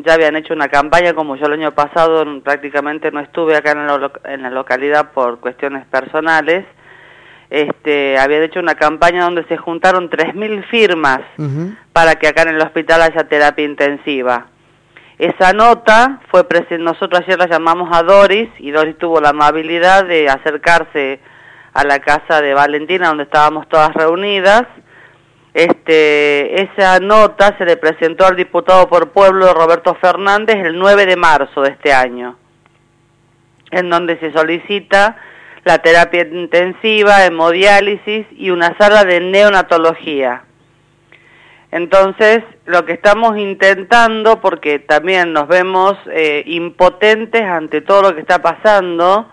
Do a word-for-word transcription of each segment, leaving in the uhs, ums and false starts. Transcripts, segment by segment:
ya habían hecho una campaña, como yo el año pasado prácticamente no estuve acá en la, en la localidad por cuestiones personales. Este, habían hecho una campaña donde se juntaron tres mil firmas uh-huh. para que acá en el hospital haya terapia intensiva. Esa nota fue presentada, nosotros ayer la llamamos a Doris, y Doris tuvo la amabilidad de acercarse a la casa de Valentina, donde estábamos todas reunidas. Este, esa nota se le presentó al diputado por Pueblo, Roberto Fernández, el nueve de marzo de este año, en donde se solicita la terapia intensiva, hemodiálisis y una sala de neonatología. Entonces, lo que estamos intentando, porque también nos vemos eh, impotentes ante todo lo que está pasando,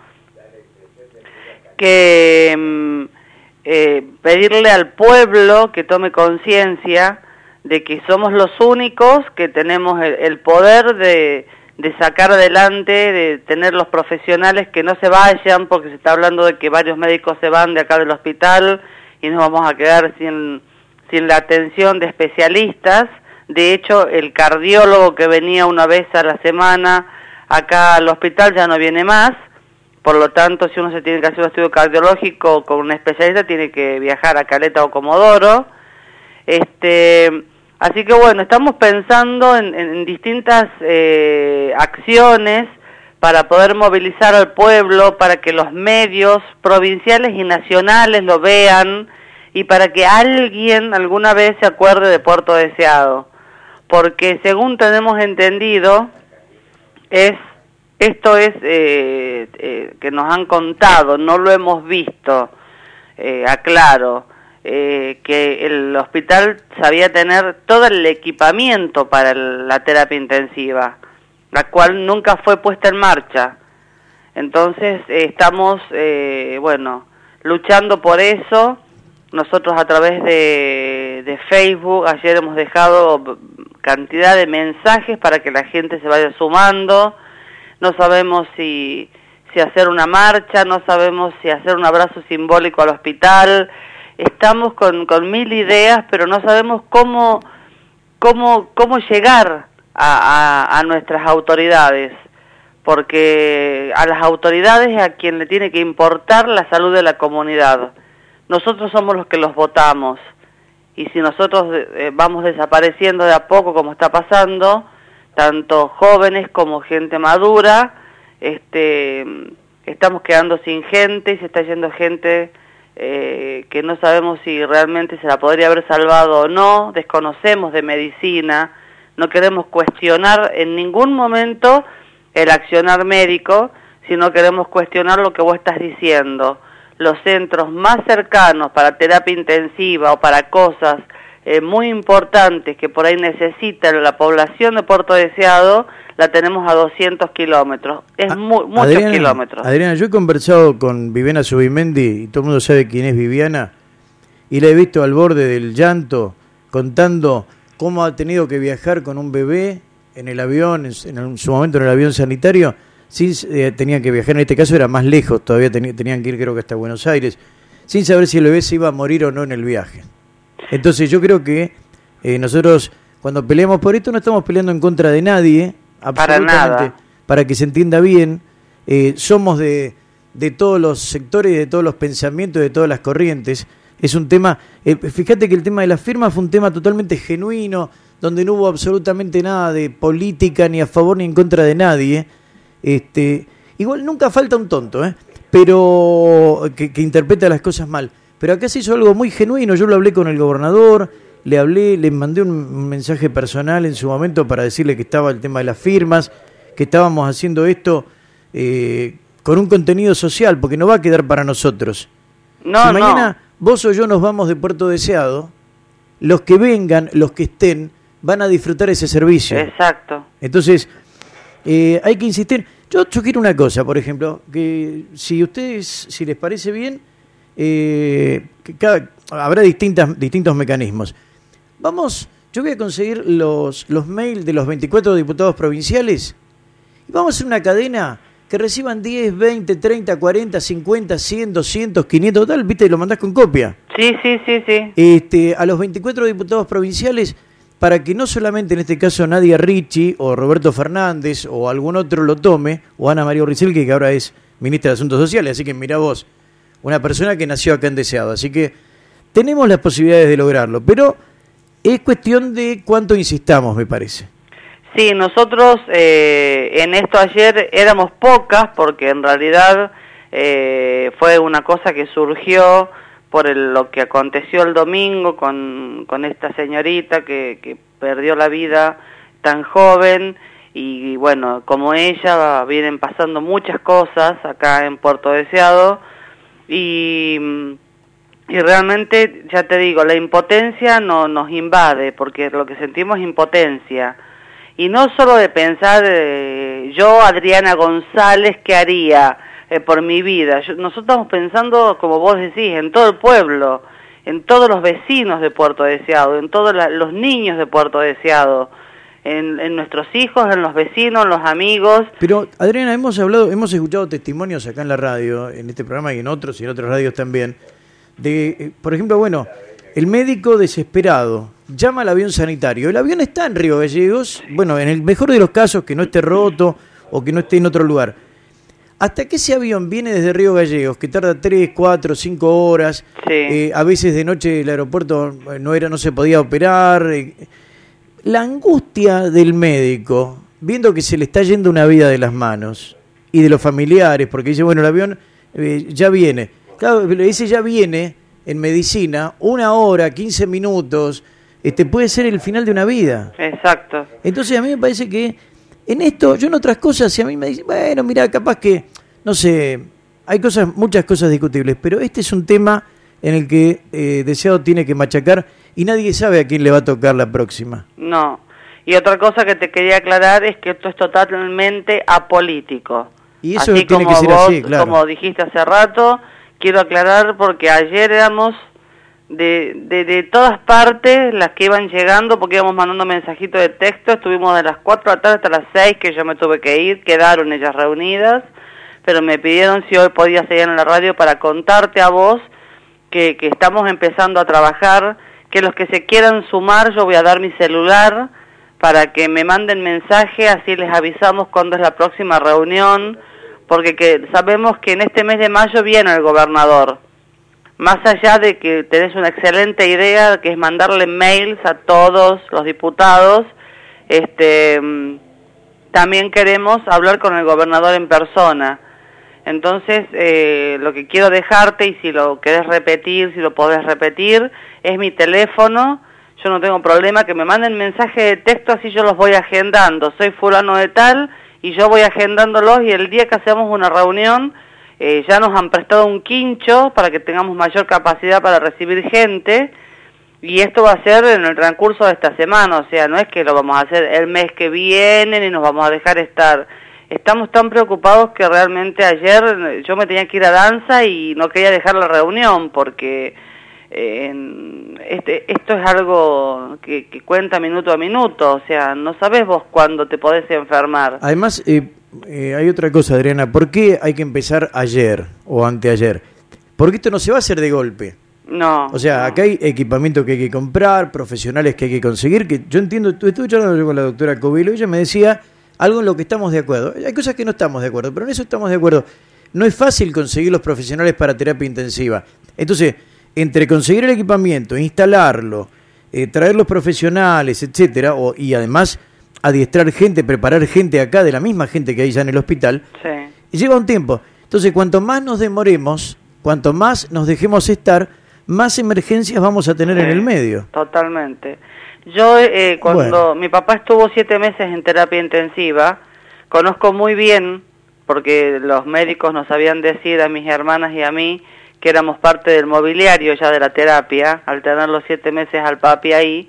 que eh, pedirle al pueblo que tome conciencia de que somos los únicos que tenemos el, el poder de, de sacar adelante, de tener los profesionales que no se vayan, porque se está hablando de que varios médicos se van de acá del hospital y nos vamos a quedar sin, sin la atención de especialistas. De hecho, el cardiólogo que venía una vez a la semana acá al hospital ya no viene más. Por lo tanto, si uno se tiene que hacer un estudio cardiológico con un especialista, tiene que viajar a Caleta o Comodoro. Este, así que bueno, estamos pensando en, en distintas eh, acciones para poder movilizar al pueblo, para que los medios provinciales y nacionales lo vean y para que alguien alguna vez se acuerde de Puerto Deseado. Porque según tenemos entendido, es esto es eh, eh, que nos han contado, no lo hemos visto, eh, aclaro, eh, que el hospital sabía tener todo el equipamiento para el, la terapia intensiva, la cual nunca fue puesta en marcha. Entonces eh, estamos, eh, bueno, luchando por eso. Nosotros a través de, de Facebook ayer hemos dejado cantidad de mensajes para que la gente se vaya sumando. No sabemos si, si hacer una marcha, no sabemos si hacer un abrazo simbólico al hospital. Estamos con, con mil ideas, pero no sabemos cómo, cómo, cómo llegar a, a, a nuestras autoridades, porque a las autoridades es a quien le tiene que importar la salud de la comunidad. Nosotros somos los que los votamos, y si nosotros eh, vamos desapareciendo de a poco, como está pasando, tanto jóvenes como gente madura, este, estamos quedando sin gente, y se está yendo gente eh, que no sabemos si realmente se la podría haber salvado o no, desconocemos de medicina, no queremos cuestionar en ningún momento el accionar médico, sino queremos cuestionar lo que vos estás diciendo. Los centros más cercanos para terapia intensiva o para cosas Eh, muy importantes que por ahí necesita la población de Puerto Deseado, la tenemos a doscientos kilómetros. Es mu muchos Adriana, kilómetros. Adriana, yo he conversado con Viviana Subimendi, y todo el mundo sabe quién es Viviana, y la he visto al borde del llanto, contando cómo ha tenido que viajar con un bebé en el avión, en, en su momento en el avión sanitario, sin, eh, tenían que viajar, en este caso era más lejos, todavía ten, tenían que ir creo que hasta Buenos Aires, sin saber si el bebé se iba a morir o no en el viaje. Entonces yo creo que eh, nosotros cuando peleamos por esto no estamos peleando en contra de nadie, absolutamente, para nada. Para que se entienda bien, eh, somos de, de todos los sectores, de todos los pensamientos, de todas las corrientes. Es un tema, eh, fíjate que el tema de las firmas fue un tema totalmente genuino, donde no hubo absolutamente nada de política ni a favor ni en contra de nadie. Este, igual nunca falta un tonto, ¿eh? pero que, que interpreta las cosas mal. Pero acá se hizo algo muy genuino. Yo lo hablé con el gobernador, le hablé, le mandé un mensaje personal en su momento para decirle que estaba el tema de las firmas, que estábamos haciendo esto eh, con un contenido social, porque no va a quedar para nosotros. No, si mañana no. vos o yo nos vamos de Puerto Deseado, los que vengan, los que estén, van a disfrutar ese servicio. Exacto. Entonces, eh, hay que insistir. Yo, yo quiero una cosa, por ejemplo, que si ustedes, si les parece bien, Eh, que cada, habrá distintas, distintos mecanismos. Vamos, yo voy a conseguir los, los mails de los veinticuatro diputados provinciales y vamos a hacer una cadena que reciban diez, veinte, treinta, cuarenta, cincuenta, cien, doscientos, quinientos, tal, viste, y lo mandás con copia. Sí, sí, sí, sí. Este, a los veinticuatro diputados provinciales para que no solamente en este caso Nadia Ricci o Roberto Fernández o algún otro lo tome, o Ana María Urrizel, que ahora es ministra de Asuntos Sociales, así que mirá vos, una persona que nació acá en Deseado, así que tenemos las posibilidades de lograrlo, pero es cuestión de cuánto insistamos, me parece. Sí, nosotros eh, en esto ayer éramos pocas, porque en realidad eh, fue una cosa que surgió por el, lo que aconteció el domingo con, con esta señorita que, que perdió la vida tan joven, y bueno, como ella vienen pasando muchas cosas acá en Puerto Deseado, y, y realmente, ya te digo, la impotencia no, nos invade, porque lo que sentimos es impotencia, y no solo de pensar, eh, yo, Adriana González, ¿qué haría Eh, por mi vida? Yo, nosotros estamos pensando, como vos decís, en todo el pueblo, en todos los vecinos de Puerto Deseado, en todos la, los niños de Puerto Deseado, en, en nuestros hijos, en los vecinos, en los amigos. Pero, Adriana, hemos hablado, hemos escuchado testimonios acá en la radio, en este programa y en otros, y en otras radios también, de, eh, por ejemplo, bueno, el médico desesperado llama al avión sanitario. El avión está en Río Gallegos, bueno, en el mejor de los casos, que no esté roto o que no esté en otro lugar. Hasta que ese avión viene desde Río Gallegos, que tarda tres, cuatro, cinco horas, sí. eh, a veces de noche el aeropuerto no era, no se podía operar. Eh, la angustia del médico, viendo que se le está yendo una vida de las manos, y de los familiares, porque dice, bueno, el avión eh, ya viene. Claro, ese ya viene en medicina, una hora, quince minutos, este, puede ser el final de una vida. Exacto. Entonces a mí me parece que en esto, yo en otras cosas, si a mí me dicen, bueno, mira, capaz que, no sé, hay cosas, muchas cosas discutibles, pero este es un tema en el que eh, Deseado tiene que machacar y nadie sabe a quién le va a tocar la próxima. No. Y otra cosa que te quería aclarar es que esto es totalmente apolítico. Y eso así tiene como que ser vos, así, claro. Como dijiste hace rato, quiero aclarar porque ayer éramos de, de, de todas partes las que iban llegando, porque íbamos mandando mensajitos de texto, estuvimos de las cuatro de la tarde hasta las seis, que yo me tuve que ir, quedaron ellas reunidas, pero me pidieron si hoy podía seguir en la radio para contarte a vos que, que estamos empezando a trabajar, que los que se quieran sumar, yo voy a dar mi celular para que me manden mensaje, así les avisamos cuándo es la próxima reunión, porque que sabemos que en este mes de mayo viene el gobernador. Más allá de que tenés una excelente idea, que es mandarle mails a todos los diputados, este, también queremos hablar con el gobernador en persona. Entonces, eh, lo que quiero dejarte, y si lo querés repetir, si lo podés repetir, es mi teléfono. Yo no tengo problema, que me manden mensaje de texto, así yo los voy agendando. Soy fulano de tal, y yo voy agendándolos, y el día que hacemos una reunión, Eh, ya nos han prestado un quincho para que tengamos mayor capacidad para recibir gente, y esto va a ser en el transcurso de esta semana, o sea, no es que lo vamos a hacer el mes que viene ni nos vamos a dejar estar. Estamos tan preocupados que realmente ayer yo me tenía que ir a danza y no quería dejar la reunión porque eh, este, esto es algo que, que cuenta minuto a minuto, o sea, no sabes vos cuándo te podés enfermar. Además, eh, eh, hay otra cosa, Adriana, ¿por qué hay que empezar ayer o anteayer? Porque esto no se va a hacer de golpe. No. O sea, no. acá hay equipamiento que hay que comprar, profesionales que hay que conseguir, que yo entiendo, estuve charlando yo con la doctora Covilo y ella me decía algo en lo que estamos de acuerdo. Hay cosas que no estamos de acuerdo, pero en eso estamos de acuerdo. No es fácil conseguir los profesionales para terapia intensiva. Entonces, entre conseguir el equipamiento, instalarlo, eh, traer los profesionales, etcétera, o, y además adiestrar gente, preparar gente acá de la misma gente que hay ya en el hospital, sí. lleva un tiempo. Entonces, cuanto más nos demoremos, cuanto más nos dejemos estar, más emergencias vamos a tener sí, en el medio. Totalmente. Yo, eh, cuando bueno. mi papá estuvo siete meses en terapia intensiva, conozco muy bien, porque los médicos nos sabían decir a mis hermanas y a mí que éramos parte del mobiliario ya de la terapia, al tener los siete meses al papi ahí.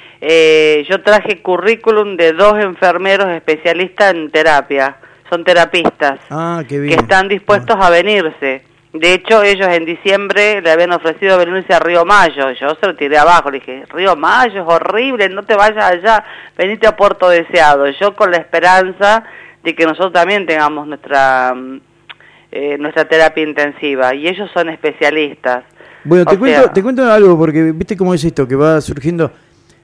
Eh, yo traje currículum de dos enfermeros especialistas en terapia, son terapistas, ah, qué bien. que están dispuestos ah. a venirse. De hecho, ellos en diciembre le habían ofrecido venirse a Río Mayo. Yo se lo tiré abajo, le dije, Río Mayo es horrible, no te vayas allá, venite a Puerto Deseado. Yo con la esperanza de que nosotros también tengamos nuestra eh, nuestra terapia intensiva, y ellos son especialistas. Bueno, te o cuento, sea, te cuento algo, porque viste cómo es esto, que va surgiendo.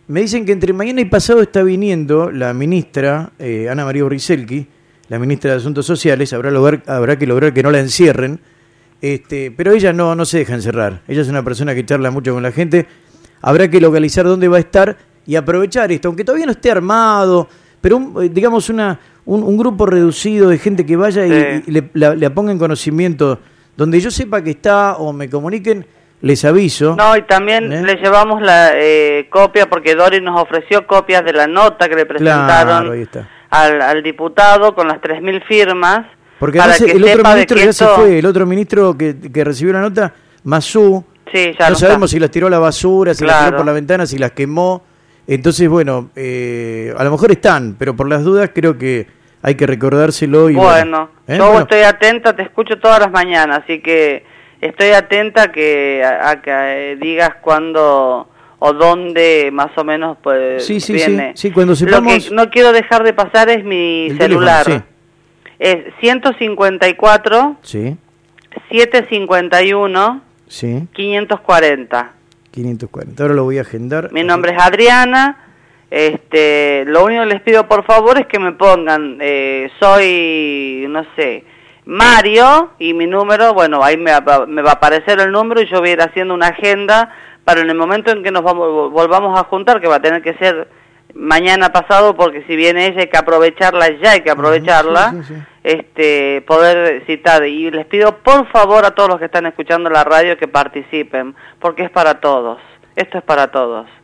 Me dicen que entre mañana y pasado está viniendo la ministra eh, Ana María Briselki, la ministra de Asuntos Sociales. Habrá, lograr, habrá que lograr que no la encierren, este, pero ella no, no se deja encerrar. Ella es una persona que charla mucho con la gente. Habrá que localizar dónde va a estar y aprovechar esto, aunque todavía no esté armado, pero un, digamos una un, un grupo reducido de gente que vaya y, sí. y le, la, le ponga en conocimiento, donde yo sepa que está o me comuniquen, les aviso. No, y también ¿Eh? le llevamos la eh, copia, porque Dori nos ofreció copias de la nota que le presentaron claro, ahí está. Al, al diputado con las tres mil firmas. Porque para que el otro ministro ya esto... se fue, el otro ministro que, que recibió la nota, Mazú, sí, ya no, no sabemos está. si las tiró a la basura, si claro. las tiró por la ventana, si las quemó. Entonces, bueno, eh, a lo mejor están, pero por las dudas creo que hay que recordárselo. Y bueno, bueno ¿eh? yo bueno. estoy atenta, te escucho todas las mañanas, así que estoy atenta que a, a que eh, digas cuándo o dónde más o menos pues sí, sí, viene. Sí, sí, cuando sepamos... Lo que no quiero dejar de pasar es mi celular. Teléfono, sí. Es ciento cincuenta y cuatro, sí. setecientos cincuenta y uno, sí. quinientos cuarenta. quinientos cuarenta. Ahora lo voy a agendar. Mi nombre es Adriana. Este, lo único que les pido por favor es que me pongan, eh, soy, no sé, Mario, y mi número, bueno, ahí me va, me va a aparecer el número y yo voy a ir haciendo una agenda para en el momento en que nos vamos, volvamos a juntar, que va a tener que ser mañana pasado, porque si viene ella hay que aprovecharla ya, hay que aprovecharla, sí, sí, sí. este, poder citar. Y les pido por favor a todos los que están escuchando la radio que participen, porque es para todos, esto es para todos.